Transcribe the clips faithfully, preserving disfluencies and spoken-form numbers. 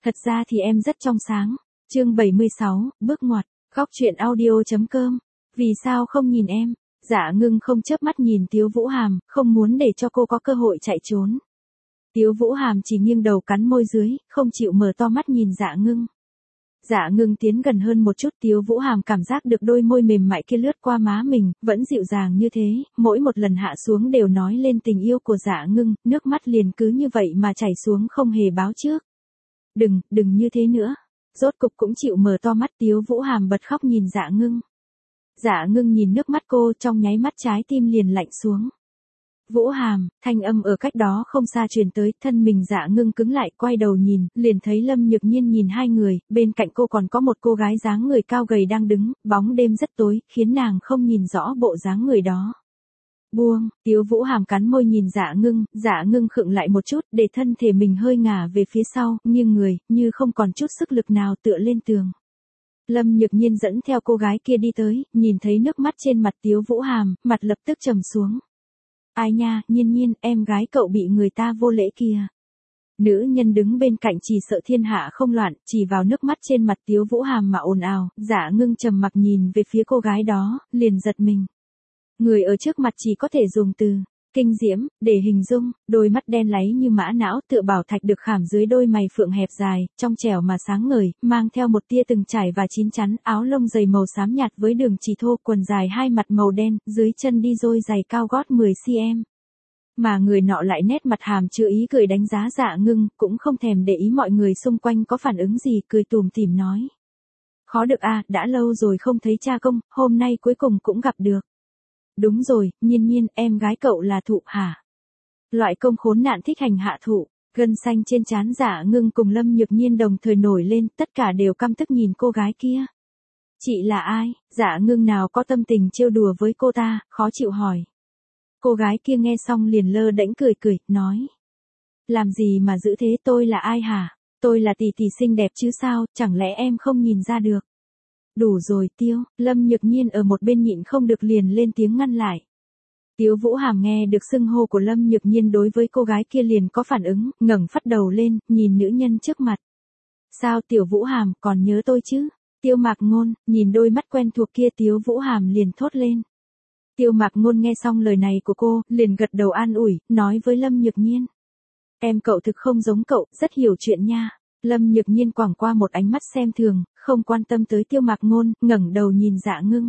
Thật ra thì em rất trong sáng. Chương bảy mươi sáu, bước ngoặt, góc truyện audio.com. Vì sao không nhìn em? Dạ Ngưng không chớp mắt nhìn Tiếu Vũ Hàm, không muốn để cho cô có cơ hội chạy trốn. Tiếu Vũ Hàm chỉ nghiêng đầu cắn môi dưới, không chịu mở to mắt nhìn Dạ Ngưng. Dạ Ngưng tiến gần hơn một chút, Tiếu Vũ Hàm cảm giác được đôi môi mềm mại kia lướt qua má mình, vẫn dịu dàng như thế, mỗi một lần hạ xuống đều nói lên tình yêu của Dạ Ngưng, nước mắt liền cứ như vậy mà chảy xuống không hề báo trước. Đừng, đừng như thế nữa. Rốt cục cũng chịu mở to mắt, Tiếu Vũ Hàm bật khóc nhìn Dạ Ngưng. Dạ Ngưng nhìn nước mắt cô, trong nháy mắt trái tim liền lạnh xuống. Vũ Hàm, thanh âm ở cách đó không xa truyền tới, thân mình Dạ Ngưng cứng lại, quay đầu nhìn, liền thấy Lâm Nhược Nhiên nhìn hai người, bên cạnh cô còn có một cô gái dáng người cao gầy đang đứng, bóng đêm rất tối, khiến nàng không nhìn rõ bộ dáng người đó. Buông, Tiếu Vũ Hàm cắn môi nhìn Dạ Ngưng, Dạ Ngưng khựng lại một chút, để thân thể mình hơi ngả về phía sau, nghiêng người, như không còn chút sức lực nào tựa lên tường. Lâm Nhược Nhiên dẫn theo cô gái kia đi tới, nhìn thấy nước mắt trên mặt Tiếu Vũ Hàm, mặt lập tức trầm xuống. Ai nha, Nhiên Nhiên, em gái cậu bị người ta vô lễ kìa. Nữ nhân đứng bên cạnh chỉ sợ thiên hạ không loạn, chỉ vào nước mắt trên mặt Tiếu Vũ Hàm mà ồn ào. Dạ Ngưng trầm mặc nhìn về phía cô gái đó, liền giật mình. Người ở trước mặt chỉ có thể dùng từ kinh diễm để hình dung, đôi mắt đen láy như mã não, tựa bảo thạch được khảm dưới đôi mày phượng hẹp dài, trong trẻo mà sáng ngời, mang theo một tia từng trải và chín chắn, áo lông dày màu xám nhạt với đường chỉ thô, quần dài hai mặt màu đen, dưới chân đi đôi giày cao gót mười xăng-ti-mét. Mà người nọ lại nét mặt hàm chứa ý cười đánh giá Dạ Ngưng, cũng không thèm để ý mọi người xung quanh có phản ứng gì, cười tủm tỉm nói. Khó được à, đã lâu rồi không thấy cha công, hôm nay cuối cùng cũng gặp được. Đúng rồi, Nhiên Nhiên, em gái cậu là Thụ hả? Loại công khốn nạn thích hành hạ Thụ. Gân xanh trên trán Dạ Ngưng cùng Lâm Nhược Nhiên đồng thời nổi lên, tất cả đều căm tức nhìn cô gái kia. Chị là ai? Dạ Ngưng nào có tâm tình trêu đùa với cô ta, khó chịu hỏi. Cô gái kia nghe xong liền lơ đễnh cười cười, nói. Làm gì mà giữ thế, tôi là ai hả? Tôi là tỷ tỷ xinh đẹp chứ sao, chẳng lẽ em không nhìn ra được? Đủ rồi Tiêu, Lâm Nhược Nhiên ở một bên nhịn không được liền lên tiếng ngăn lại. Tiếu Vũ Hàm nghe được xưng hô của Lâm Nhược Nhiên đối với cô gái kia liền có phản ứng, ngẩng phắt đầu lên, nhìn nữ nhân trước mặt. Sao Tiểu Vũ Hàm, còn nhớ tôi chứ? Tiêu Mạc Ngôn, nhìn đôi mắt quen thuộc kia Tiếu Vũ Hàm liền thốt lên. Tiêu Mạc Ngôn nghe xong lời này của cô, liền gật đầu an ủi, nói với Lâm Nhược Nhiên. Em cậu thực không giống cậu, rất hiểu chuyện nha. Lâm Nhược Nhiên quẳng qua một ánh mắt xem thường, không quan tâm tới Tiêu Mạc Ngôn, ngẩng đầu nhìn Dạ Ngưng.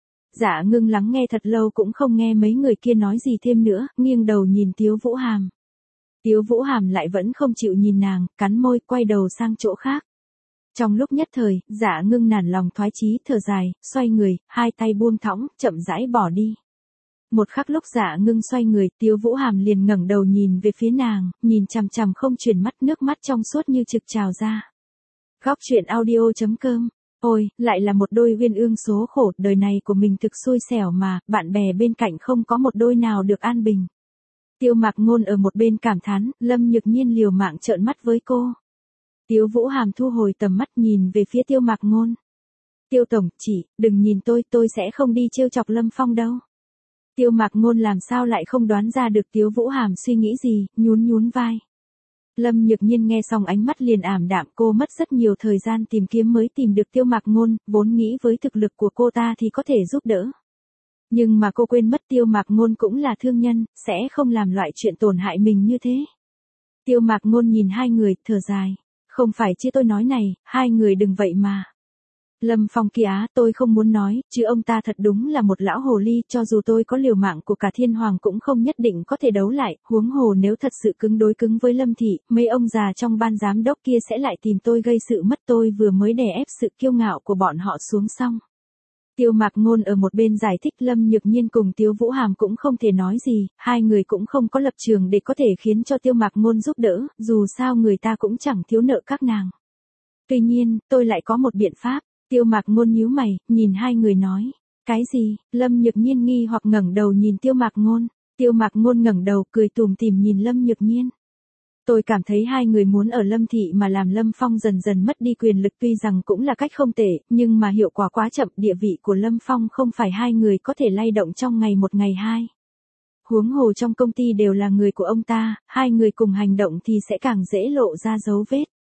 Dạ Ngưng lắng nghe thật lâu cũng không nghe mấy người kia nói gì thêm nữa, nghiêng đầu nhìn Tiếu Vũ Hàm. Tiếu Vũ Hàm lại vẫn không chịu nhìn nàng, cắn môi, quay đầu sang chỗ khác. Trong lúc nhất thời, Dạ Ngưng nản lòng thoái chí, thở dài, xoay người, hai tay buông thõng, chậm rãi bỏ đi. Một khắc lúc Dạ Ngưng xoay người, Tiếu Vũ Hàm liền ngẩng đầu nhìn về phía nàng, nhìn chằm chằm không chuyển mắt, nước mắt trong suốt như trực trào ra. Góc truyện audio.com. Ôi, lại là một đôi uyên ương số khổ, đời này của mình thực xui xẻo mà, bạn bè bên cạnh không có một đôi nào được an bình. Tiêu Mạc Ngôn ở một bên cảm thán, Lâm Nhược Nhiên liều mạng trợn mắt với cô. Tiếu Vũ Hàm thu hồi tầm mắt nhìn về phía Tiêu Mạc Ngôn. Tiêu tổng, chỉ, đừng nhìn tôi, tôi sẽ không đi trêu chọc Lâm Phong đâu. Tiêu Mạc Ngôn làm sao lại không đoán ra được Tiếu Vũ Hàm suy nghĩ gì, nhún nhún vai. Lâm Nhược Nhiên nghe xong ánh mắt liền ảm đạm, cô mất rất nhiều thời gian tìm kiếm mới tìm được Tiêu Mạc Ngôn, vốn nghĩ với thực lực của cô ta thì có thể giúp đỡ. Nhưng mà cô quên mất Tiêu Mạc Ngôn cũng là thương nhân, sẽ không làm loại chuyện tổn hại mình như thế. Tiêu Mạc Ngôn nhìn hai người, thở dài. Không phải chứ tôi nói này, hai người đừng vậy mà. Lâm Phong kia á, tôi không muốn nói, chứ ông ta thật đúng là một lão hồ ly, cho dù tôi có liều mạng của cả thiên hoàng cũng không nhất định có thể đấu lại, huống hồ nếu thật sự cứng đối cứng với Lâm Thị, mấy ông già trong ban giám đốc kia sẽ lại tìm tôi gây sự mất, tôi vừa mới đè ép sự kiêu ngạo của bọn họ xuống xong. Tiêu Mạc Ngôn ở một bên giải thích, Lâm Nhược Nhiên cùng Tiếu Vũ Hàm cũng không thể nói gì, hai người cũng không có lập trường để có thể khiến cho Tiêu Mạc Ngôn giúp đỡ, dù sao người ta cũng chẳng thiếu nợ các nàng. Tuy nhiên, tôi lại có một biện pháp. Tiêu Mạc Ngôn nhíu mày, nhìn hai người nói. Cái gì? Lâm Nhược Nhiên nghi hoặc ngẩng đầu nhìn Tiêu Mạc Ngôn. Tiêu Mạc Ngôn ngẩng đầu, cười tủm tỉm nhìn Lâm Nhược Nhiên. Tôi cảm thấy hai người muốn ở Lâm Thị mà làm Lâm Phong dần dần mất đi quyền lực tuy rằng cũng là cách không tệ, nhưng mà hiệu quả quá chậm, địa vị của Lâm Phong không phải hai người có thể lay động trong ngày một ngày hai. Huống hồ trong công ty đều là người của ông ta, hai người cùng hành động thì sẽ càng dễ lộ ra dấu vết.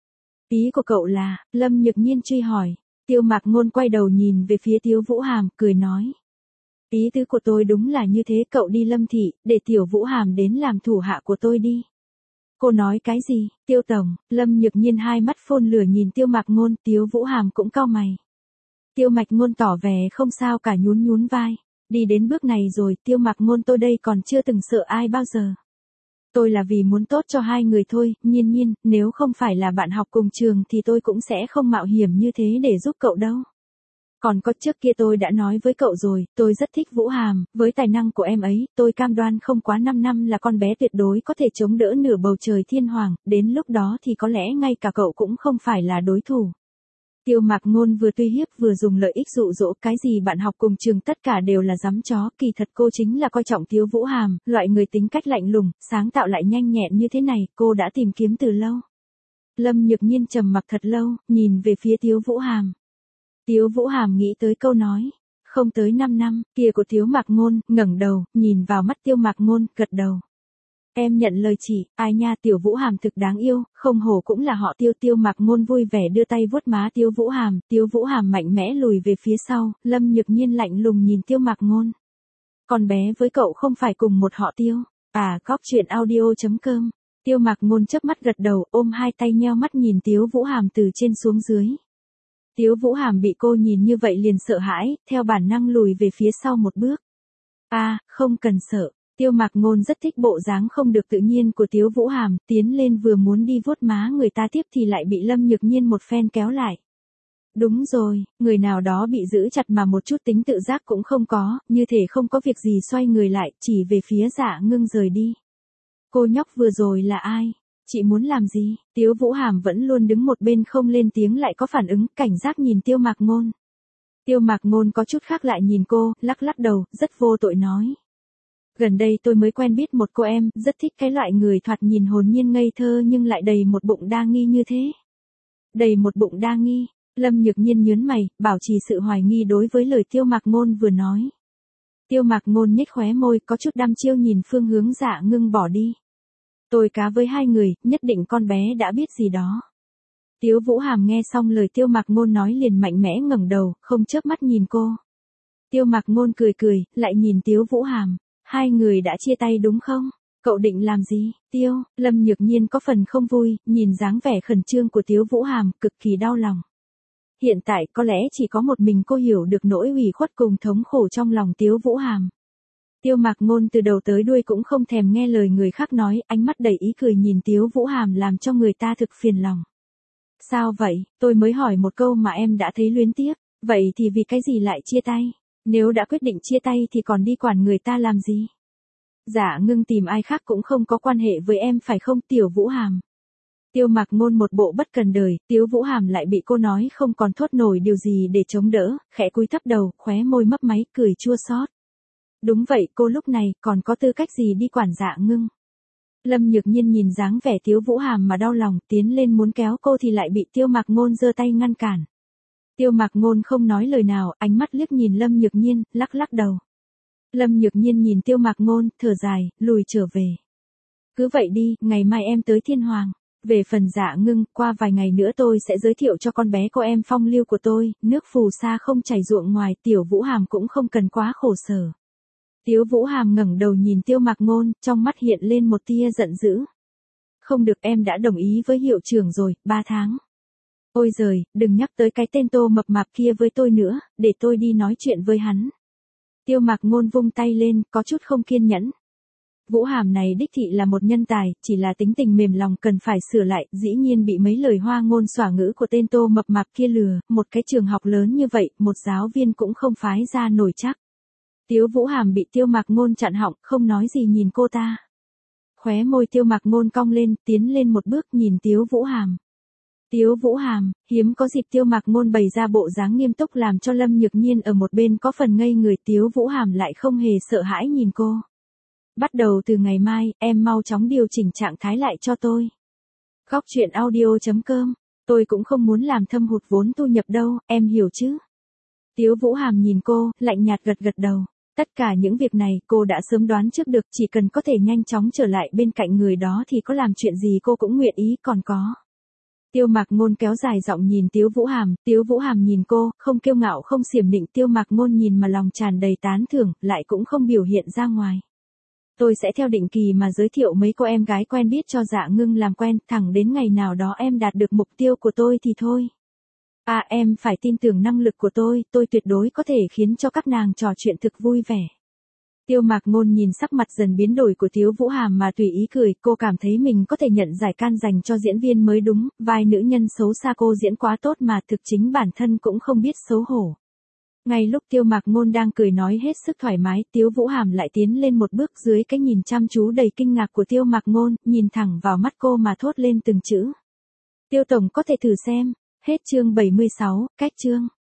Ý của cậu là, Lâm Nhược Nhiên truy hỏi. Tiêu Mạc Ngôn quay đầu nhìn về phía Tiếu Vũ Hàm, cười nói. Ý tứ của tôi đúng là như thế, cậu đi Lâm thị, để Tiểu Vũ Hàm đến làm thủ hạ của tôi đi. Cô nói cái gì, Tiêu Tổng? Lâm Nhược Nhiên hai mắt phun lửa nhìn Tiêu Mạc Ngôn, Tiếu Vũ Hàm cũng cau mày. Tiêu Mạc Ngôn tỏ vẻ không sao cả, nhún nhún vai. Đi đến bước này rồi, Tiêu Mạc Ngôn, tôi đây còn chưa từng sợ ai bao giờ. Tôi là vì muốn tốt cho hai người thôi, Nhiên Nhiên, nếu không phải là bạn học cùng trường thì tôi cũng sẽ không mạo hiểm như thế để giúp cậu đâu. Còn có, trước kia tôi đã nói với cậu rồi, tôi rất thích Vũ Hàm, với tài năng của em ấy, tôi cam đoan không quá năm năm là con bé tuyệt đối có thể chống đỡ nửa bầu trời thiên hoàng, đến lúc đó thì có lẽ ngay cả cậu cũng không phải là đối thủ. Tiêu Mạc Ngôn vừa uy hiếp vừa dùng lợi ích dụ dỗ, cái gì bạn học cùng trường tất cả đều là giấm chó, kỳ thật cô chính là coi trọng Tiếu Vũ Hàm, loại người tính cách lạnh lùng, sáng tạo lại nhanh nhẹn như thế này, cô đã tìm kiếm từ lâu. Lâm Nhược Nhiên trầm mặc thật lâu, nhìn về phía Tiếu Vũ Hàm. Tiếu Vũ Hàm nghĩ tới câu nói, không tới năm năm, kia của Tiếu Mạc Ngôn, ngẩng đầu, nhìn vào mắt Tiêu Mạc Ngôn, gật đầu. Em nhận lời chỉ, ai nha, Tiểu Vũ Hàm thực đáng yêu, không hổ cũng là họ Tiêu. Tiêu Mạc Ngôn vui vẻ đưa tay vuốt má Tiếu Vũ Hàm, Tiếu Vũ Hàm mạnh mẽ lùi về phía sau, Lâm Nhược Nhiên lạnh lùng nhìn Tiêu Mạc Ngôn. Con bé với cậu không phải cùng một họ Tiêu, à, cóc truyện audio chấm com. Tiêu Mạc Ngôn chớp mắt gật đầu, ôm hai tay nheo mắt nhìn Tiếu Vũ Hàm từ trên xuống dưới. Tiếu Vũ Hàm bị cô nhìn như vậy liền sợ hãi, theo bản năng lùi về phía sau một bước. À, không cần sợ. Tiêu Mạc Ngôn rất thích bộ dáng không được tự nhiên của Tiếu Vũ Hàm, tiến lên vừa muốn đi vuốt má người ta tiếp thì lại bị Lâm Nhược Nhiên một phen kéo lại. Đúng rồi, người nào đó bị giữ chặt mà một chút tính tự giác cũng không có, như thể không có việc gì xoay người lại, chỉ về phía Dạ Ngưng rời đi. Cô nhóc vừa rồi là ai? Chị muốn làm gì? Tiếu Vũ Hàm vẫn luôn đứng một bên không lên tiếng lại có phản ứng, cảnh giác nhìn Tiêu Mạc Ngôn. Tiêu Mạc Ngôn có chút khác lại nhìn cô, lắc lắc đầu, rất vô tội nói. Gần đây tôi mới quen biết một cô em, rất thích cái loại người thoạt nhìn hồn nhiên ngây thơ nhưng lại đầy một bụng đa nghi như thế. Đầy một bụng đa nghi, Lâm Nhược Nhiên nhớn mày, bảo trì sự hoài nghi đối với lời Tiêu Mạc Ngôn vừa nói. Tiêu Mạc Ngôn nhếch khóe môi, có chút đăm chiêu nhìn phương hướng Dạ Ngưng bỏ đi. Tôi cá với hai người, nhất định con bé đã biết gì đó. Tiếu Vũ Hàm nghe xong lời Tiêu Mạc Ngôn nói liền mạnh mẽ ngẩng đầu, không chớp mắt nhìn cô. Tiêu Mạc Ngôn cười cười, lại nhìn Tiếu Vũ Hàm. Hai người đã chia tay đúng không? Cậu định làm gì? Tiêu, Lâm Nhược Nhiên có phần không vui, nhìn dáng vẻ khẩn trương của Tiếu Vũ Hàm, cực kỳ đau lòng. Hiện tại có lẽ chỉ có một mình cô hiểu được nỗi ủy khuất cùng thống khổ trong lòng Tiếu Vũ Hàm. Tiêu Mạc Ngôn từ đầu tới đuôi cũng không thèm nghe lời người khác nói, ánh mắt đầy ý cười nhìn Tiếu Vũ Hàm làm cho người ta thực phiền lòng. Sao vậy, tôi mới hỏi một câu mà em đã thấy luyến tiếc, vậy thì vì cái gì lại chia tay? Nếu đã quyết định chia tay thì còn đi quản người ta làm gì? Dạ Ngưng tìm ai khác cũng không có quan hệ với em phải không Tiểu Vũ Hàm? Tiêu Mạc Ngôn một bộ bất cần đời, Tiếu Vũ Hàm lại bị cô nói không còn thốt nổi điều gì để chống đỡ, khẽ cúi thấp đầu, khóe môi mấp máy, cười chua xót. Đúng vậy, cô lúc này còn có tư cách gì đi quản Dạ Ngưng? Lâm Nhược Nhiên nhìn dáng vẻ Tiếu Vũ Hàm mà đau lòng, tiến lên muốn kéo cô thì lại bị Tiêu Mạc Ngôn giơ tay ngăn cản. Tiêu Mạc Ngôn không nói lời nào, ánh mắt liếc nhìn Lâm Nhược Nhiên, lắc lắc đầu. Lâm Nhược Nhiên nhìn Tiêu Mạc Ngôn, thở dài, lùi trở về. Cứ vậy đi, ngày mai em tới Thiên Hoàng. Về phần Dạ Ngưng, qua vài ngày nữa tôi sẽ giới thiệu cho con bé cô em phong lưu của tôi, nước phù sa không chảy ruộng ngoài, Tiểu Vũ Hàm cũng không cần quá khổ sở. Tiếu Vũ Hàm ngẩng đầu nhìn Tiêu Mạc Ngôn, trong mắt hiện lên một tia giận dữ. Không được, em đã đồng ý với hiệu trưởng rồi, ba tháng. Ôi giời, đừng nhắc tới cái tên Tô mập mạp kia với tôi nữa, để tôi đi nói chuyện với hắn. Tiêu Mạc Ngôn vung tay lên, có chút không kiên nhẫn. Vũ Hàm này đích thị là một nhân tài, chỉ là tính tình mềm lòng cần phải sửa lại, dĩ nhiên bị mấy lời hoa ngôn xỏa ngữ của tên Tô mập mạp kia lừa, một cái trường học lớn như vậy, một giáo viên cũng không phái ra nổi chắc. Tiếu Vũ Hàm bị Tiêu Mạc Ngôn chặn họng, không nói gì nhìn cô ta. Khóe môi Tiêu Mạc Ngôn cong lên, tiến lên một bước nhìn Tiếu Vũ Hàm. Tiếu Vũ Hàm, hiếm có dịp Tiêu Mạc Ngôn bày ra bộ dáng nghiêm túc làm cho Lâm Nhược Nhiên ở một bên có phần ngây người. Tiếu Vũ Hàm lại không hề sợ hãi nhìn cô. Bắt đầu từ ngày mai, em mau chóng điều chỉnh trạng thái lại cho tôi. Cóc truyện audio chấm com, tôi cũng không muốn làm thâm hụt vốn thu nhập đâu, em hiểu chứ? Tiếu Vũ Hàm nhìn cô, lạnh nhạt gật gật đầu. Tất cả những việc này cô đã sớm đoán trước được, chỉ cần có thể nhanh chóng trở lại bên cạnh người đó thì có làm chuyện gì cô cũng nguyện ý, còn có. Tiêu Mạc Ngôn kéo dài giọng nhìn Tiếu Vũ Hàm, Tiếu Vũ Hàm nhìn cô, không kiêu ngạo không xiểm nịnh, Tiêu Mạc Ngôn nhìn mà lòng tràn đầy tán thưởng, lại cũng không biểu hiện ra ngoài. Tôi sẽ theo định kỳ mà giới thiệu mấy cô em gái quen biết cho Dạ Ngưng làm quen, thẳng đến ngày nào đó em đạt được mục tiêu của tôi thì thôi. À em phải tin tưởng năng lực của tôi, tôi tuyệt đối có thể khiến cho các nàng trò chuyện thực vui vẻ. Tiêu Mạc Ngôn nhìn sắc mặt dần biến đổi của Tiếu Vũ Hàm mà tùy ý cười, cô cảm thấy mình có thể nhận giải can dành cho diễn viên mới đúng, vai nữ nhân xấu xa cô diễn quá tốt mà thực chính bản thân cũng không biết xấu hổ. Ngay lúc Tiêu Mạc Ngôn đang cười nói hết sức thoải mái, Tiếu Vũ Hàm lại tiến lên một bước dưới cái nhìn chăm chú đầy kinh ngạc của Tiêu Mạc Ngôn, nhìn thẳng vào mắt cô mà thốt lên từng chữ. Tiêu tổng có thể thử xem. Hết chương bảy mươi sáu, cách chương.